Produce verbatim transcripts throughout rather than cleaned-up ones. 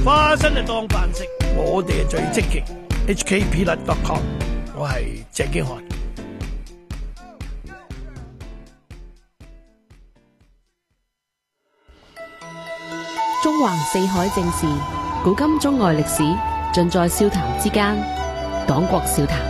花生就當飯食，我哋係最積極。H K P L dot com， 我係鄭經翰。 中橫四海正事，古今中外歷史，盡在笑談之間。講國笑談。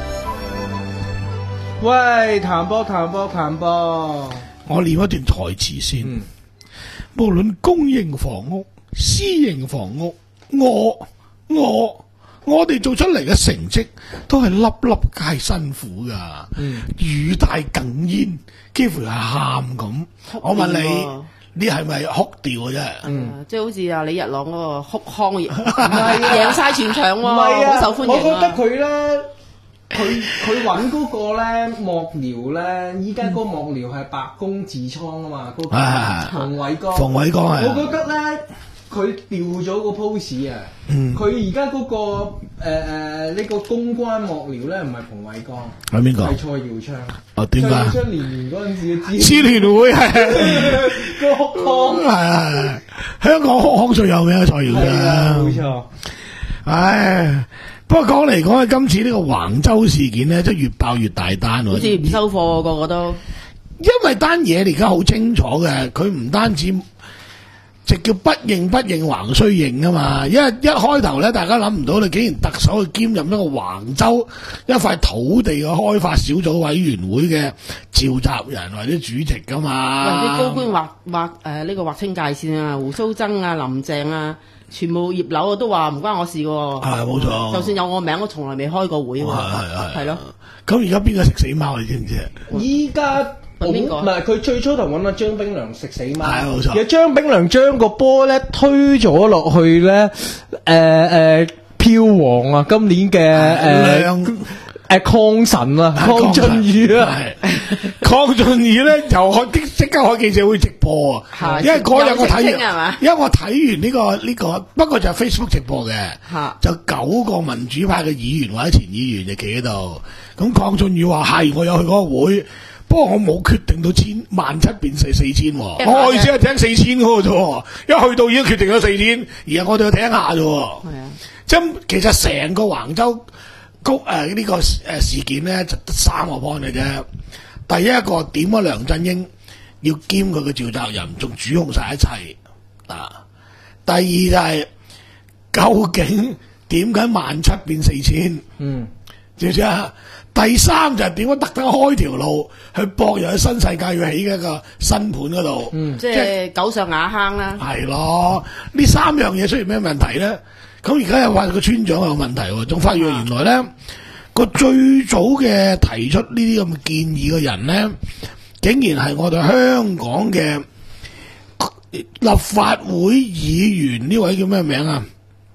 喂，譚波譚波譚波， 我念一段台詞先。 嗯、 無論公營房屋、私營房屋，我我我哋做出嚟嘅成績都係粒粒皆辛苦噶， 嗯、 語帶哽咽，幾乎係喊咁。我問你，你係咪哭掉嘅啫？ 嗯，即係好似啊李日朗嗰個哭腔，贏晒全場喎，好受歡迎啊！ 我覺得佢咧。佢佢揾嗰個咧幕僚咧，依家嗰個幕僚係白宮痔瘡啊嘛，嗰、那個馮偉光。馮偉光係。我覺得咧，佢調咗個 pose 啊。佢而家嗰個誒誒呢個公關幕僚咧，唔係馮偉光。係邊個？係蔡耀昌。哦，點解？蔡耀昌年年嗰陣時嘅支聯會係個哭腔。係係香港哭腔最有名嘅蔡耀昌。冇錯。唉。不過講嚟講去，今次呢個橫州事件咧，即係越爆越大單喎。 好似唔收貨，個個都。 因為單嘢你而家好清楚嘅，佢唔單止直叫不認不認，橫須認啊嘛。因為一開頭咧，大家諗唔到你竟然特首去兼任一個橫州一塊土地嘅開發小組委員會嘅召集人或者主席噶嘛。 喂，啲高官劃劃誒呢個劃清界線啊，胡鬚曾啊、林鄭啊。全部葉劉都話唔關我事嘅喎， 係冇錯。 就算有我名，我從來未開過會喎。 係係係咯。 咁而家邊個食死貓你知唔知啊？ 依家揾邊個？ 唔係佢最初頭揾阿張炳良食死貓， 係冇錯。 其實張炳良將個波咧推咗落去咧，誒誒票王啊，今年嘅誒。誒，鄺神啊，鄺俊宇啊，鄺俊宇咧就開即即刻開記者會直播啊，因為嗰日我睇完，因為我睇完呢個呢個，不過就係 Facebook 直播嘅，就九個民主派嘅議員或者前議員就企喺度，咁鄺俊宇話係我有去嗰個會，不過我冇決定到千萬七變成四千，我開始係聽四千嗰個啫，一去到已經決定咗四千，而係我哋去聽下啫，係啊，即係其實成個橫州。高誒呢個誒事件咧就得三個 point 嘅啫。第一個點咗梁振英要兼佢嘅召集人，仲主控晒一切啊。第二就係、是、究竟點解萬七變四千？嗯，知唔知啊？第三就係點解特登開條路去博入去新世界要起嘅一個新盤嗰度？嗯， 即係狗上瓦坑啦。係咯，呢三樣嘢出現咩問題咧？咁而家又話個村長有問題，仲發現原來咧個最早嘅提出呢啲咁嘅建議嘅人咧，竟然係我哋香港嘅立法會議員，呢位叫咩名啊？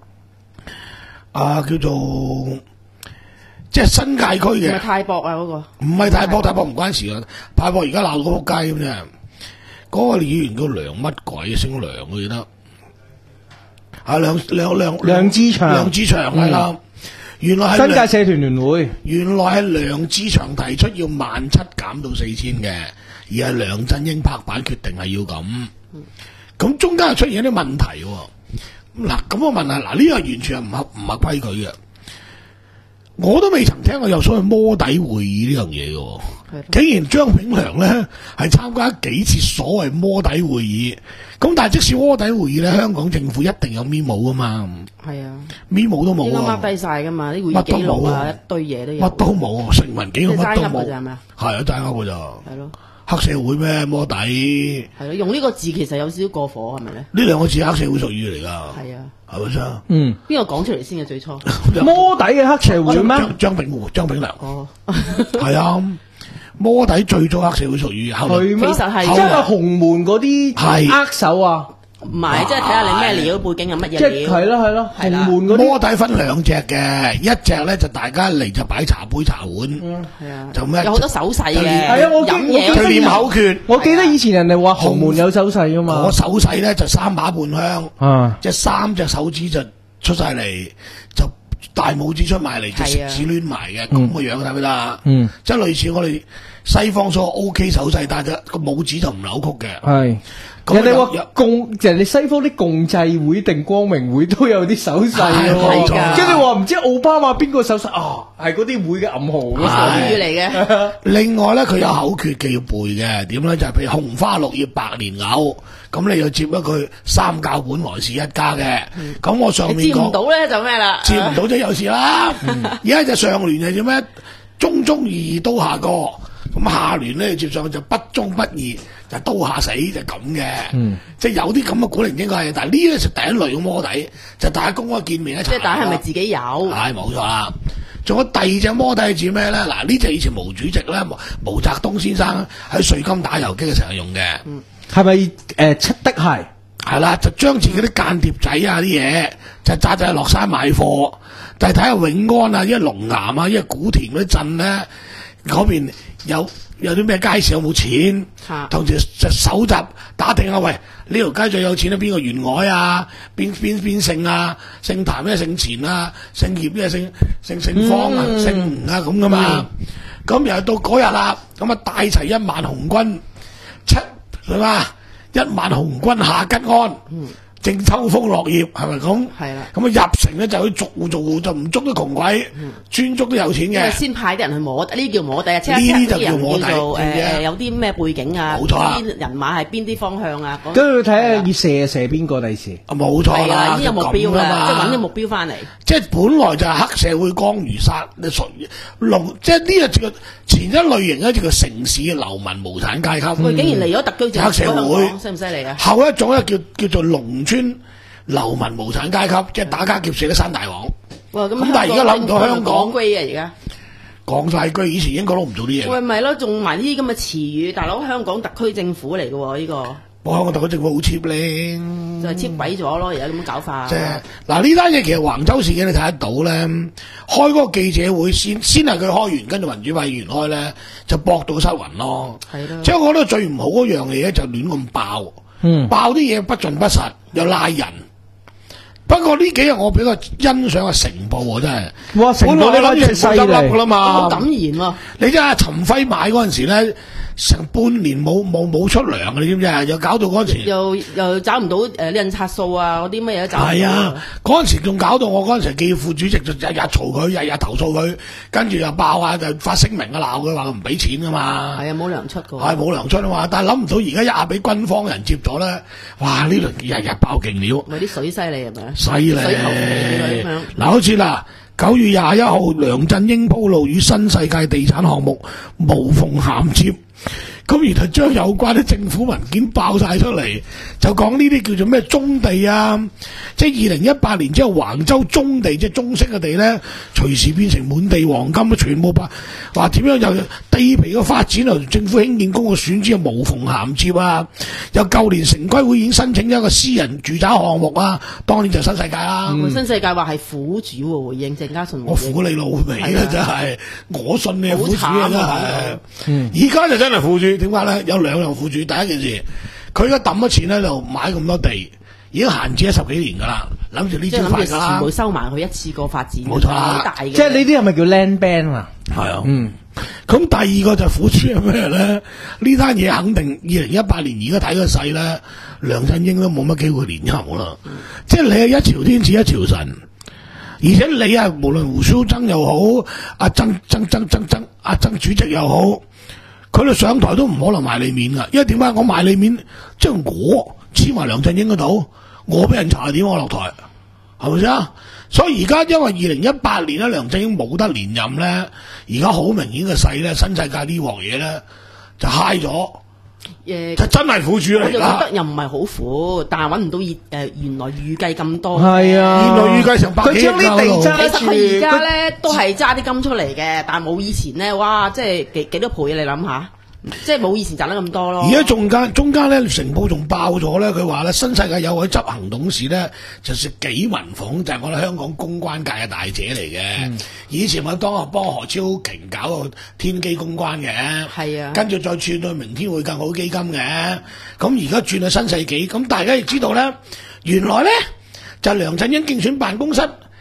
啊，叫做即係新界區嘅。 唔係泰博啊，嗰、那個唔係泰博，泰博唔關事啊。泰博而家鬧到仆街咁啫。嗰、那個議員叫梁乜鬼，姓梁我記得。啊，梁梁梁梁志祥， 梁志祥係啦，原來係新界社團聯會， 原來係梁志祥提出要萬七減到四千嘅，而係梁振英拍板決定係要咁，咁中間又出現一啲問題喎。嗱，咁我問下，嗱呢個完全係唔合唔合規矩嘅，我都未曾聽過有所謂摸底會議呢樣嘢嘅。竟然張炳良咧係參加幾次所謂摸底會議，咁但係即使摸底會議咧，香港政府一定有 memo 噶嘛？係啊 ，memo 都冇啊， 應該 mark 低晒噶嘛，啲會議記錄啊，一堆嘢都有， 乜都冇，成文幾個乜都冇， 係咪啊？ 係啊，齋噏噶咋？係咯， 黑社會咩摸底？ 係咯，用呢個字其實有少少過火，係咪咧？ 呢兩個字黑社會術語嚟噶， 係啊， 係咪先？ 嗯， 邊個講出嚟先嘅最初？ 摸底嘅黑社會咩？ 張炳湖、張炳良，哦，係啊。摸底最早黑社會屬於後來， 其實係即係紅門嗰啲握手啊， 唔係，即係睇下你咩料，背景係乜嘢料， 係咯係咯，紅門嗰啲摸底分兩隻嘅，一隻咧就大家嚟就擺茶杯茶碗，係啊，就咩有好多手勢嘅， 係啊，我飲嘢佢念口訣， 我記得以前人哋話紅門有手勢噶嘛， 我手勢咧就三把半香，啊，即係三隻手指就出晒嚟就。大拇指出埋嚟，隻食指攣埋嘅咁嘅樣，睇唔睇得？嗯，即係類似我哋西方所謂 O K 手勢，但係個拇指就唔扭曲嘅。 係。 咁人哋話有共，就係你西方啲共濟會定光明會都有啲手勢係冇錯喎。跟住話唔知奧巴馬邊個手勢啊，係嗰啲會嘅暗號嗰係語嚟嘅。 另外咧，佢有口訣嘅要背嘅，點咧就係、譬如紅花綠葉白蓮藕，咁你要接一句三教本來是一家嘅。咁、嗯、我上面接唔講到咧就咩啦？ 接唔到就有事啦。而家就上聯係叫咩？中中二二刀下過，咁下聯咧接上就不中不義，就刀下死就咁嘅。嗯，即係有啲咁嘅古靈精怪嘅，但係呢個就第一類嘅摸底，就大家公開見面一齊。 即係大家係咪自己有？ 係冇錯啦。仲有第二隻摸底係指咩咧？嗱，呢隻以前毛主席咧，毛毛澤東先生喺瑞金打游擊嘅時候用嘅。嗯， 係咪誒七的係？ 係啦，就將自己啲間諜仔啊啲嘢，就揸仔落山買貨，就係睇下永安啊，因為龍岩啊，因為古田嗰啲鎮咧，嗰邊有有啲咩街市有冇錢，同時就搜集打聽下，喂呢條街最有錢咧，邊個員外啊，邊邊邊姓啊，姓譚咩姓錢啊，姓葉咩姓姓姓方啊，嗯、姓吳啊咁噶嘛，咁、嗯、又到嗰日啦，咁啊帶齊一萬紅軍七係嘛？一萬紅軍下吉安，嗯、正秋風落葉，係咪咁？係啦。咁啊入城咧就去逐戶逐戶，就唔捉啲窮鬼，嗯、專捉啲有錢嘅。 先派啲人去摸，呢啲叫摸底啊！呢啲就叫摸底。 誒誒，有啲咩背景啊？ 冇錯啦。 啲人馬係邊啲方向啊？ 跟住睇下要射射邊個第時。 啊，冇錯啦。 呢個目標啦，即係揾啲目標翻嚟。即係本來就係黑社會江魚殺，你屬於龍，即係呢個叫前一類型咧，就叫城市嘅流民無產階級。 佢、嗯、竟然嚟咗特區政府黑社會， 犀唔犀利啊？ 後一種咧叫叫做農村流民無產階級，即係打家劫舍嘅山大王。 哇！咁咁但係而家諗唔到香港講歸啊，而家講晒居，以前英國都唔做啲嘢。 喂，咪咯，仲埋呢啲咁嘅詞語，大佬香港特區政府嚟嘅喎，呢、這個。 香港特區政府好 cheap 咧， 就係 cheap 鬼咗咯，而家咁樣搞法。 即係嗱呢單嘢其實橫州事件你睇得到咧，開嗰個記者會先先係佢開完，跟住民主派議員開咧就搏到失魂咯。係咯。即係我覺得最唔好嗰樣嘢咧就亂咁爆，嗯、爆啲嘢不盡不實，又拉人。不過呢幾日我比較欣賞阿成報喎，真係。哇！成報你諗住成報執笠噶啦嘛？ 好感言喎！ 你知阿陳輝買嗰陣時咧，成半年冇冇冇出糧嘅，你知唔知啊？又搞到嗰陣時又又找唔到誒啲印刷數啊，嗰啲乜嘢都找唔到。 係啊！嗰陣時仲搞到我嗰陣時記副主席就日日嘈佢，日日投訴佢，跟住又爆啊，就發聲明啊鬧佢話佢唔俾錢噶嘛。係啊，冇糧出㗎。係冇糧出啊嘛！但係諗唔到而家一下俾軍方人接咗咧，哇！呢輪日日爆勁料。咪啲水犀利係咪啊？犀利。嗱，好似嗱九月廿一號，梁振英鋪路與新世界地產項目無縫銜接。咁然後將有關啲政府文件爆晒出嚟，就講呢啲叫做咩棕地啊，即係二零一八年之後橫州棕地，即係中式嘅地咧，隨時變成滿地黃金，全部話話點樣又地皮嘅發展啊，政府興建公屋選址又無縫銜接啊，又舊年城規會已經申請咗一個私人住宅項目啊，當年就新世界啦。 嗯、新世界話係苦主喎，回應鄭家純。 我苦你老味啦，真係，我信你係苦主啊，真係。而家就真係苦主。點解咧？有兩樣苦主。第一件事，佢而家抌咗錢咧，就買咁多地，已經閒置咗十幾年噶啦，諗住呢招快噶啦， 全部收埋佢一次過發展， 冇錯啦。 大嘅， 即係呢啲係咪叫 land ban 啊？ 係啊，嗯。咁第二個就苦主係咩咧？呢單嘢肯定二零一八年而家睇個勢咧，梁振英都冇乜機會連任啦。嗯、即係你係一朝天子一朝臣，而且你係無論胡鬚曾又好，阿曾曾曾曾曾阿曾主席又好。佢哋上台都唔可能賣你面噶，因為點解我賣你面？即係我黐埋梁振英嗰度，我俾人查點我落台，係咪先？所以而家因為二零一八年咧，梁振英冇得連任咧，而家好明顯嘅勢咧，新世界呢鑊嘢咧就嗨咗，誒，就真係苦主嚟啦。我就覺得又唔係好苦，但係揾唔到誒、呃、原來預計咁多。 係啊， 原來預計成百幾億。佢將啲地揸住，佢而家咧都係揸啲金出嚟嘅，但係冇以前咧，哇！即係幾幾多倍你諗下？即係冇以前賺得咁多咯。而家中間中間咧，成報仲爆咗咧，佢話咧新世界有位執行董事咧，就是紀文鳳，就係、是、我哋香港公關界嘅大姐嚟嘅。嗯、以前我當我幫何超瓊搞個天基公關嘅，係啊，跟住再轉到明天會更好基金嘅。咁而家轉去新世紀，咁大家亦知道咧，原來咧就係、梁振英競選辦公室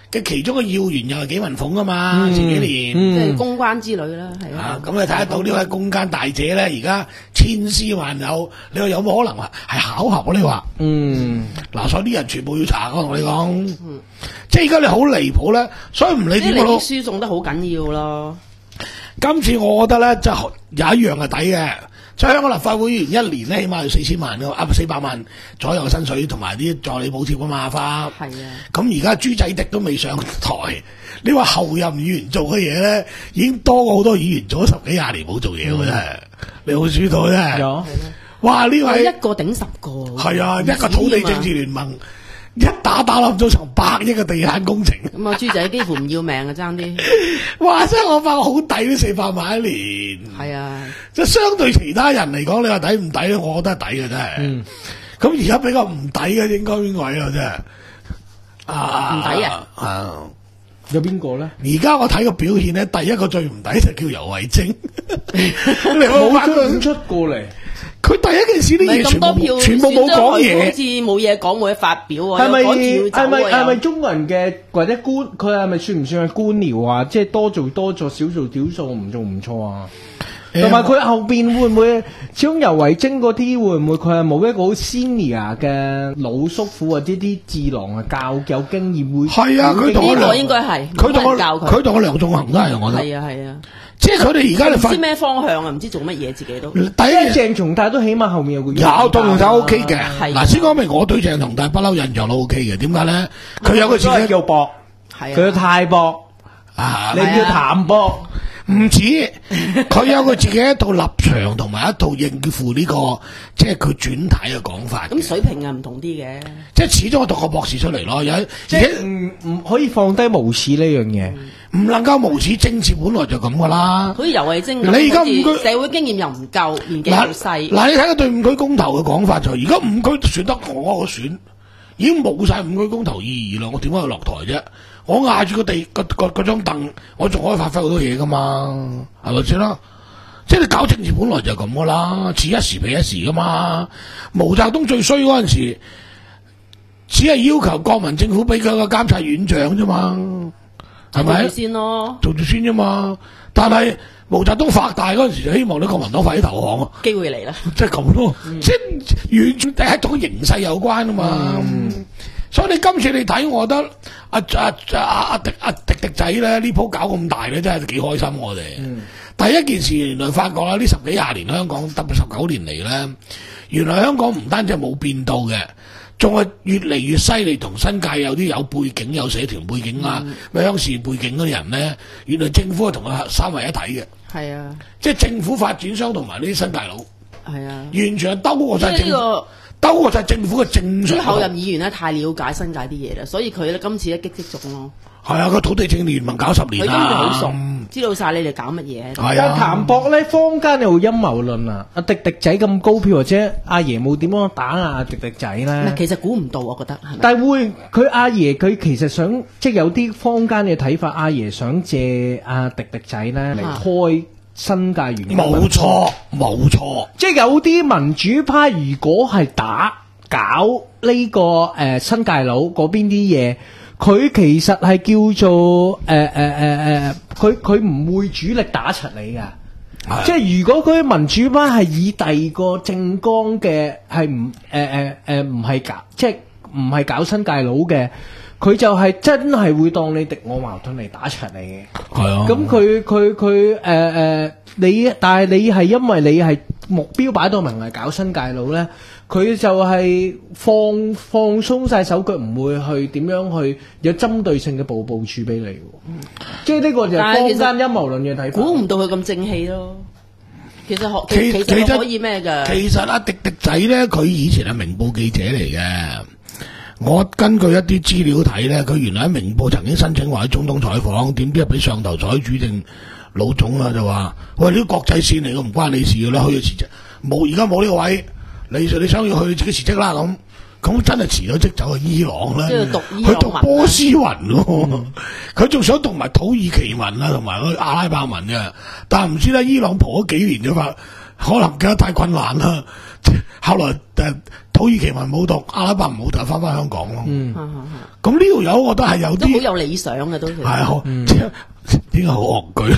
嘅其中嘅要員又係紀文鳳啊嘛，前幾年。 即係公關之類啦，係啊，咁你睇得到呢位公關大姐咧，而家千絲萬縷，你話有冇可能話係巧合啊？你話， 嗯， 嗱，所以啲人全部要查，我同你講，即係而家你好離譜咧，所以唔理即係你啲點咯。 輸送得好緊要咯。 今次我覺得咧，就有一樣係抵嘅，即係香港立法會議員一年咧，起碼要四千萬嘅，啊四百萬左右嘅薪水同埋啲助理補貼啊嘛，花。 係啊， 咁而家豬仔迪都未上台，你話後任議員做嘅嘢咧，已經多過好多議員做咗十幾廿年冇做嘢喎，真係。你有冇注意到啫？ 有。 哇！呢位一個頂十個。 係啊，一個土地政治聯盟。一打打冧咗成百億嘅地產工程， 咁啊豬仔幾乎唔要命啊，爭啲。 哇！真係我發覺好抵呢四百萬一年。 係啊， 即係相對其他人嚟講，你話抵唔抵咧？我覺得係抵嘅真係。嗯。咁而家比較唔抵嘅應該邊位啊？真係。啊！ 唔抵啊！ 啊！ 有邊個咧？ 而家我睇個表現咧，第一個最唔抵就叫游蕙禎，你冇出出過嚟。 佢第一件事啲嘢全部全部冇講嘢， 好似冇嘢講冇嘢發表喎。 係咪係咪係咪中國人嘅或者官？佢係咪算唔算係官僚啊？即係多做多做，少做少做，唔做唔錯啊！同埋佢後邊會唔會始終游蕙禎嗰啲會唔會佢係冇一個好 senior 嘅老叔父或者啲智囊啊教有經驗會？ 係啊，佢同我呢個應該係佢同我教佢， 佢同我梁頌恆都係我覺得。 係啊係啊。 即係佢哋而家你唔知咩方向啊，唔知做乜嘢自己都。 第一鄭松泰都起碼後面有個有鄭松泰 O K 嘅， 係嗱先講明我對鄭松泰不嬲印象都 O K 嘅，點解咧？佢有個自己叫博， 係佢叫泰博， 啊， 你叫譚博， 唔止，佢有佢自己一套立場同埋一套應付呢個，即係佢轉體嘅講法。 咁水平係唔同啲嘅， 即係始終我讀個博士出嚟咯，有即係唔唔可以放低無恥呢樣嘢。 唔能夠無恥，政治本來就咁噶啦。 好似游蕙禎咁， 你而家五區社會經驗又唔夠，年紀又細。 嗱，你睇下對五區公投嘅講法就係，而家五區選得我個選，已經冇晒五區公投意義啦。我點解要落台啫？我壓住個地個個嗰張凳，我仲可以發揮好多嘢噶嘛，係咪先啦？即係你搞政治本來就係咁噶啦，此一時彼一時噶嘛。毛澤東最衰嗰陣時，只係要求國民政府俾佢個監察院長啫嘛。係咪？ 做住先咯， 做住先啫嘛。但係毛澤東發大嗰陣時就希望啲國民黨快啲投降啊！ 機會嚟啦， 即係咁咯，嗯、即係完全係同形勢有關啊嘛。嗯、所以你今次你睇，我覺得阿阿阿阿迪阿迪迪仔咧呢鋪搞咁大咧，真係幾開心我哋。嗯、第一件事原來發覺啦，呢十幾廿年香港特別十九年嚟咧，原來香港唔單止係冇變到嘅。仲係越嚟越犀利，同新界有啲有背景、有社團背景啊、鄉事背景嗰啲人咧，原來政府係同佢三位一體嘅。 係啊， 即係政府發展商同埋呢啲新界佬。 係啊， 完全係兜過晒政府， 呢個兜過晒政府嘅正常。 啲後任議員咧太了解新界啲嘢啦，所以佢咧今次咧激激中咯。 係啊，個土地政聯盟搞十年啦， 佢根本好熟，知道晒你哋搞乜嘢。 係啊， 譚博咧，坊間有陰謀論啊，阿迪迪仔咁高票，或者阿爺冇點樣打壓阿迪迪仔咧？ 其實估唔到，我覺得係咪？ 但係會佢阿爺佢其實想，即係有啲坊間嘅睇法，阿爺想借阿迪迪仔咧嚟開新界園。 冇錯，冇錯。 即係有啲民主派如果係打搞呢個誒新界佬嗰邊啲嘢。佢其實係叫做誒誒誒誒，佢佢唔會主力打出你噶，的即係如果佢民主派係以第二個政綱嘅係唔誒誒誒唔係搞，即係唔係搞新界佬嘅，佢就係真係會當你敵我矛盾嚟打出你嘅。係啊的，咁佢佢佢誒誒你，但係你係因為你係目標擺到明係搞新界佬咧。佢就係放放鬆晒手腳，唔會去點樣去有針對性嘅部部署俾你，嗯、即係呢個就係坊間陰謀論嘅睇法。 估唔到佢咁正氣咯。其實可其其實可以咩㗎？ 其實阿迪迪仔咧，佢以前係明報記者嚟嘅。我根據一啲資料睇咧，佢原來喺明報曾經申請話喺中東採訪，點知俾上頭採主政老總啦就話：喂，呢啲國際線嚟嘅，唔關你事㗎啦，去咗辭職。冇，而家冇呢個位。你你想要去自己辭職啦咁，咁真係辭咗職走去伊朗啦，去讀波斯文咯，佢仲、嗯、想讀埋土耳其文啦，同埋嗰阿拉伯文嘅，但係唔知咧伊朗蒲咗幾年啫嘛，可能覺得太困難啦， 後來誒土耳其文冇讀，阿拉伯唔好讀，翻翻香港咯。 嗯， 咁呢條友我覺得係有都好啲有理想嘅都係。 係好，即係點解好戇居？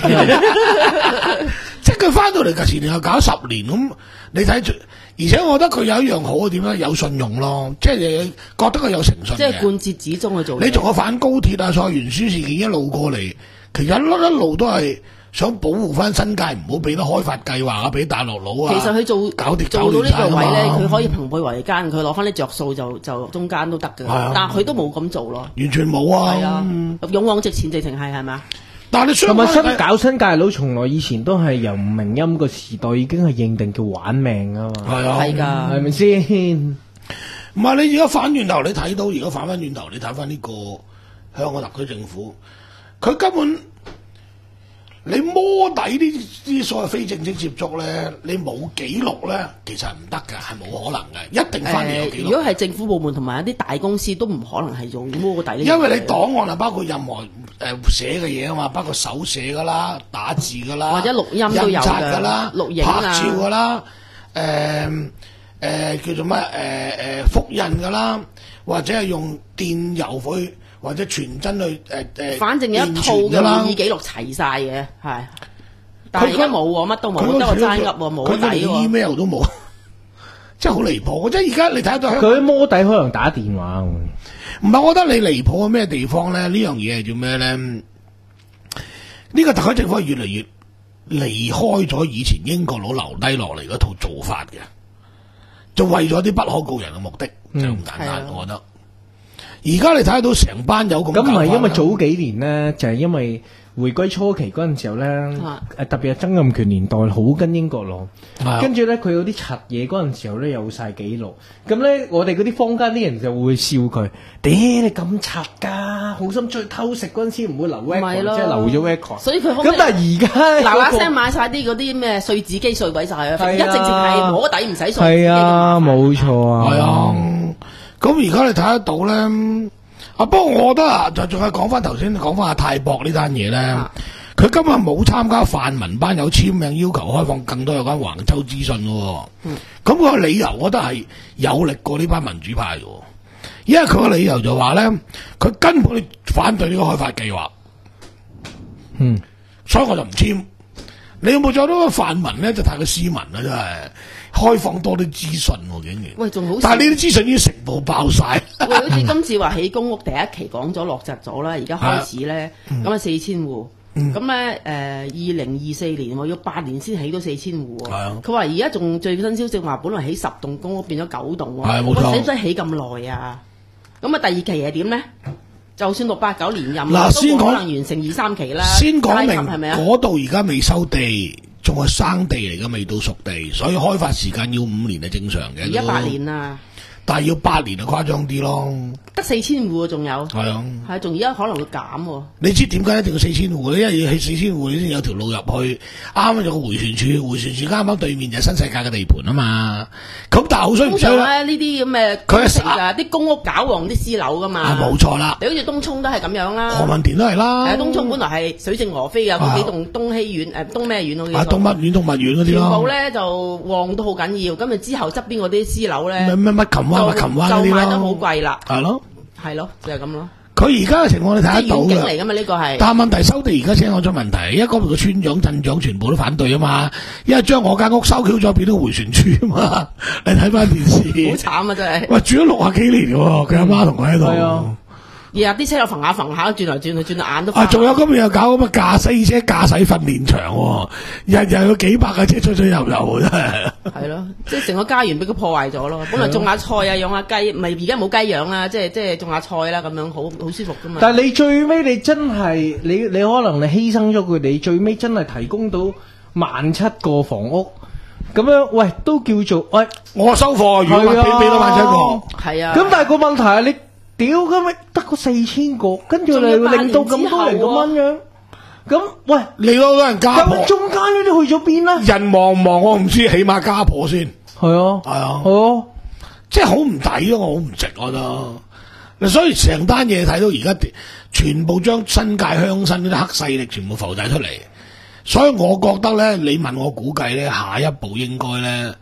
即係佢翻到嚟嘅前年又搞十年咁，你睇住，而且我覺得佢有一樣好嘅點咧，有信用咯，即係你覺得佢有誠信嘅。 即係貫徹始終去做嘢。 你從個反高鐵啊、菜園書事件一路過嚟，其實一路一路都係想保護翻新界，唔好俾得開發計劃啊，俾大陸佬啊。 其實佢做搞掂做到呢個位咧， 搞亂晒啊嘛佢可以朋輩為奸，佢攞翻啲着數就就中間都得嘅。 係啊但係佢都冇咁做咯。 完全冇啊。 係啊，勇往直前直情係係咪？ 但係你相同埋新反搞新界佬，從來以前都係由吳明欽個時代已經係認定叫玩命啊嘛， 係啊， 係㗎。 係咪先？ 唔係你而家反轉頭，你睇到而家反翻轉頭，你睇翻呢個香港特區政府，佢根本你摸底呢啲所謂非正式接觸咧，你冇記錄咧，其實係唔得㗎，係冇可能嘅，一定翻嚟有記錄。 誒如果係政府部門同埋一啲大公司都唔可能係做摸底呢樣嘢。 因為你檔案啊，包括任何誒、呃、寫嘅嘢啊嘛，包括手寫噶啦、打字噶啦， 或者錄音都有印刷㗎噶啦、 錄影啊拍照噶啦，誒、誒、叫做乜誒誒複印噶啦，或者係用電郵去或者傳真去誒誒， 反正有一套嘅電傳㗎啦會議記錄齊晒嘅，係。但係而家冇喎，乜都冇，得個齋噏喎，冇佢連底喎。 email 都冇，真係好離譜。即係而家你睇得到香佢摸底可能打電話喎。 唔係，我覺得你離譜喺咩地方咧？呢樣嘢係做咩咧？呢、個特區政府係越嚟越離開咗以前英國佬留低落嚟嗰套做法嘅，就為咗啲不可告人嘅目的，就咁簡單。 係啊我覺得而家你睇得到成班友咁， 咁唔係因為早幾年咧，就係、因為回歸初期嗰陣時候咧，誒、 啊特別係曾蔭權年代好跟英國佬， 啊跟住咧佢有啲柒嘢嗰陣時候咧有晒記錄，咁咧我哋嗰啲坊間啲人就會笑佢，屌你咁柒㗎，好心出去偷食嗰陣時唔會留 record， 咪咯即係留咗 record。 所以佢可唔可以咁但係而家嗱嗱聲買晒啲嗰啲咩碎紙機碎鬼晒啊！ 係啊而家直情係摸底唔使碎紙機係啊， 咁麻煩冇錯啊， 係啊，咁而家你睇得到咧。啊，不過我覺得啊，就仲係講翻頭先講翻阿泰博呢單嘢咧，佢今日冇參加泛民班友簽名要求開放更多有關橫洲資訊嘅喎。咁個理由我覺得係有力過呢班民主派嘅喎，因為佢個理由就話咧，佢根本反對呢個開發計劃， 嗯， 所以我就唔簽。你有冇做到個泛民咧？就太過斯文啦，真係開放多啲資訊喎，竟然。 喂，仲好笑。 但係呢啲資訊已經成部爆晒。 喂，好似今次話起公屋第一期講咗落實咗啦，而家開始咧，咁啊四千戶，咁咧誒二零二四年喎，要八年先起到四千戶係啊喎。佢話而家仲最新消息話，本來起十棟公屋變咗九棟喎， 係冇錯喂使唔使起咁耐啊？咁啊第二期係點咧？就算六八九連任， 嗱先講都冇可能完成二三期啦。 先講明係咪啊？ 嗰度而家未收地，仲係生地嚟嘅，未到熟地，所以開發時間要五年係正常嘅。 而家八年啦， 但係要八年就誇張啲咯。 得四千戶啊，仲有係啊， 係仲而家可能會減喎。 你知點解一定要四千戶咧？因為要起四千戶，你先有條路入去。啱啱有個迴旋處，迴旋處啱啱對面就係新世界嘅地盤啊嘛。咁但係好衰唔通常衰咧？ 咧呢啲咁嘅佢係工程㗎，啲公屋搞旺啲私樓噶嘛。 啊，冇錯啦。 你好似東涌都係咁樣啦。 何文田都係啦。 係啊，東涌本來係水靜鵝飛啊，嗰幾棟東希苑誒東咩苑好似啊，動物園、動物園嗰啲全部咯。 咧就旺到好緊要，咁啊之後側邊嗰啲私樓咧咩咩乜琴灣、乜就琴灣嗰啲就賣得好咯。 貴啦， 係咯， 係咯，就係咁咯。 佢而家嘅情況你睇得到即係遠景嚟嘅。 噶嘛？呢個係。 但係問題收地而家先講咗問題，因為嗰度嘅村長、鎮長全部都反對啊嘛，因為將我間屋收 Q 咗變咗迴旋處啊嘛，你睇翻電視， 好慘啊！真係。 喂住咗六啊幾年喎，佢阿媽同佢喺係度啊。 日日啲車又揈下揈下，轉嚟轉去，轉到眼都花。 啊，仲有今日又搞咁嘅駕駛車駕駛訓練場喎，日日有幾百架車出出入入真係。 係咯，即係成個家園俾佢破壞咗咯。本來種下菜啊，養下雞，唔係而家冇雞養啦，即係即係種下菜啦，咁樣好好舒服噶嘛。 但係你最尾你真係你你可能你犧牲咗佢哋，最尾真係提供到萬七個房屋，咁樣喂都叫做喂。 我收貨，如果話俾俾多萬七個， 係啊。 咁但係個問題係你屌咁咪得個四千個，跟住你令到咁多人咁樣樣，咁喂你攞到人家婆咁，中間嗰啲去咗邊啦？ 人望唔望我唔知，起碼家婆先。 係啊， 係啊。 係啊。 即係好唔抵咯，我好唔值，我覺得。所以成單嘢睇到而家，全部將新界鄉紳嗰啲黑勢力全部浮晒出嚟。所以我覺得咧，你問我估計咧，下一步應該咧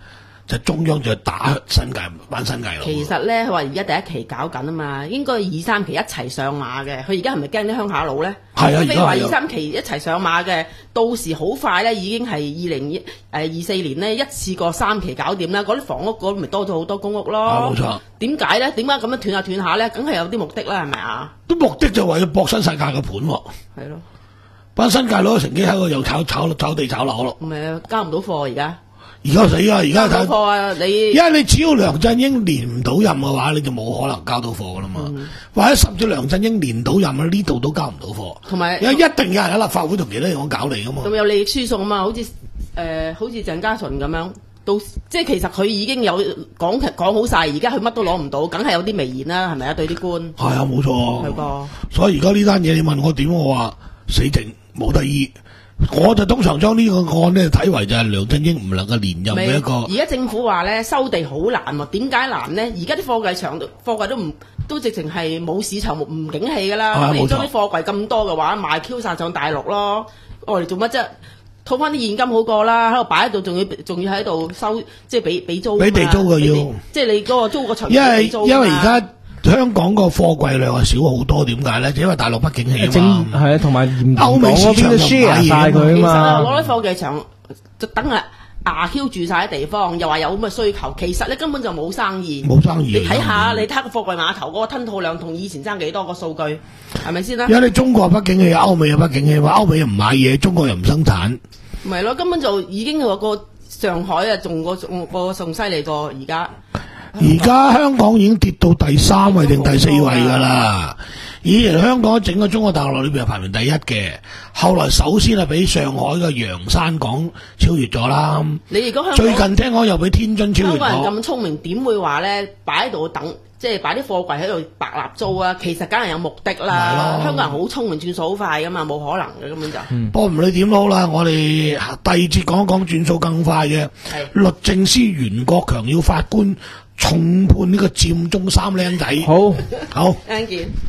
就中央就打新界班新界佬。 其實咧，佢話而家第一期搞緊啊嘛，應該二三期一齊上馬嘅。佢而家係咪驚啲鄉下佬咧？ 係啊，而非話家係啊二三期一齊上馬嘅，到時好快咧，已經係二零誒二四年咧一次過三期搞掂啦。嗰啲房屋嗰度咪多咗好多公屋咯。 啊冇錯。 點解咧？點解咁樣斷下斷下咧？梗係有啲目的啦，係咪啊？ 都目的就為咗搏新世界嘅盤喎。 係咯， 班新界佬乘機喺度又炒炒炒地炒樓咯。 唔係啊，交唔到貨而家。 而家死啊！而家睇交唔到貨啊！你因為你只要梁振英連唔到任嘅話，你就冇可能交到貨噶啦嘛。 嗯或者甚至梁振英連到任呢度都交唔到貨。 同埋因為一定有人喺立法會同其他地方搞你噶嘛。 咁有利益輸送啊嘛，好似誒、呃、好似鄭家純咁樣，到即係其實佢已經有講講好晒，而家佢乜都攞唔到，梗係有啲微言啦，係咪啊？對啲官係啊，冇錯。 係噃。 所以而家呢單嘢，你問我點，我話死定冇得醫。我就通常將呢個案呢睇為就係梁振英唔能夠連任嘅一個。 而家政府話咧收地好難喎，點解難呢？而家啲貨櫃場貨櫃都唔都直情係冇市場唔景氣㗎啦。 啊冇錯你將啲貨櫃咁多嘅話賣 Q 晒上大陸咯，我哋做乜啫？套翻啲現金好過啦，喺度擺喺度，仲要仲要喺度收，即係俾俾租㗎嘛。 俾地租嘅要俾地即係你嗰個租個場因為俾租㗎嘛因為而家香港個貨櫃量係少好多，點解咧？就因為大陸不景氣啊整嘛。 係啊，同埋嚴歐美市場港嗰邊都就買 share 嘢晒佢其實啊， 啊嘛。 攞啲貨櫃場就等係牙 Q 住晒啲地方，又話有咁嘅需求，其實咧根本就冇生意。 冇生意。 你睇下，你睇個貨櫃碼頭嗰個吞吐量同以前爭幾多個數據，係咪先啦？ 因為你中國不景氣，歐美又不景氣，話歐美又唔買嘢，中國又唔生產。 咪係咯，根本就已經個個上海啊，仲個仲個仲犀利過而家。 而家香港已經跌到第三位定第四位㗎啦。以前香港喺整個中國大陸裏邊係排名第一嘅，後來首先係俾上海嘅洋山港超越咗啦。 你如果香港最近聽講又俾天津超越香港人咗。 咁聰明，點會話咧擺喺度等，即係擺啲貨櫃喺度白立租啊？其實梗係有目的係啦。 咯香港人好聰明，轉數好快噶嘛，冇可能嘅根本就。 不過唔理點都好啦，我哋第二節講一講轉數更快嘅。 係律政司袁國強要法官重判呢個佔中三僆仔。 好。 好。 聽見。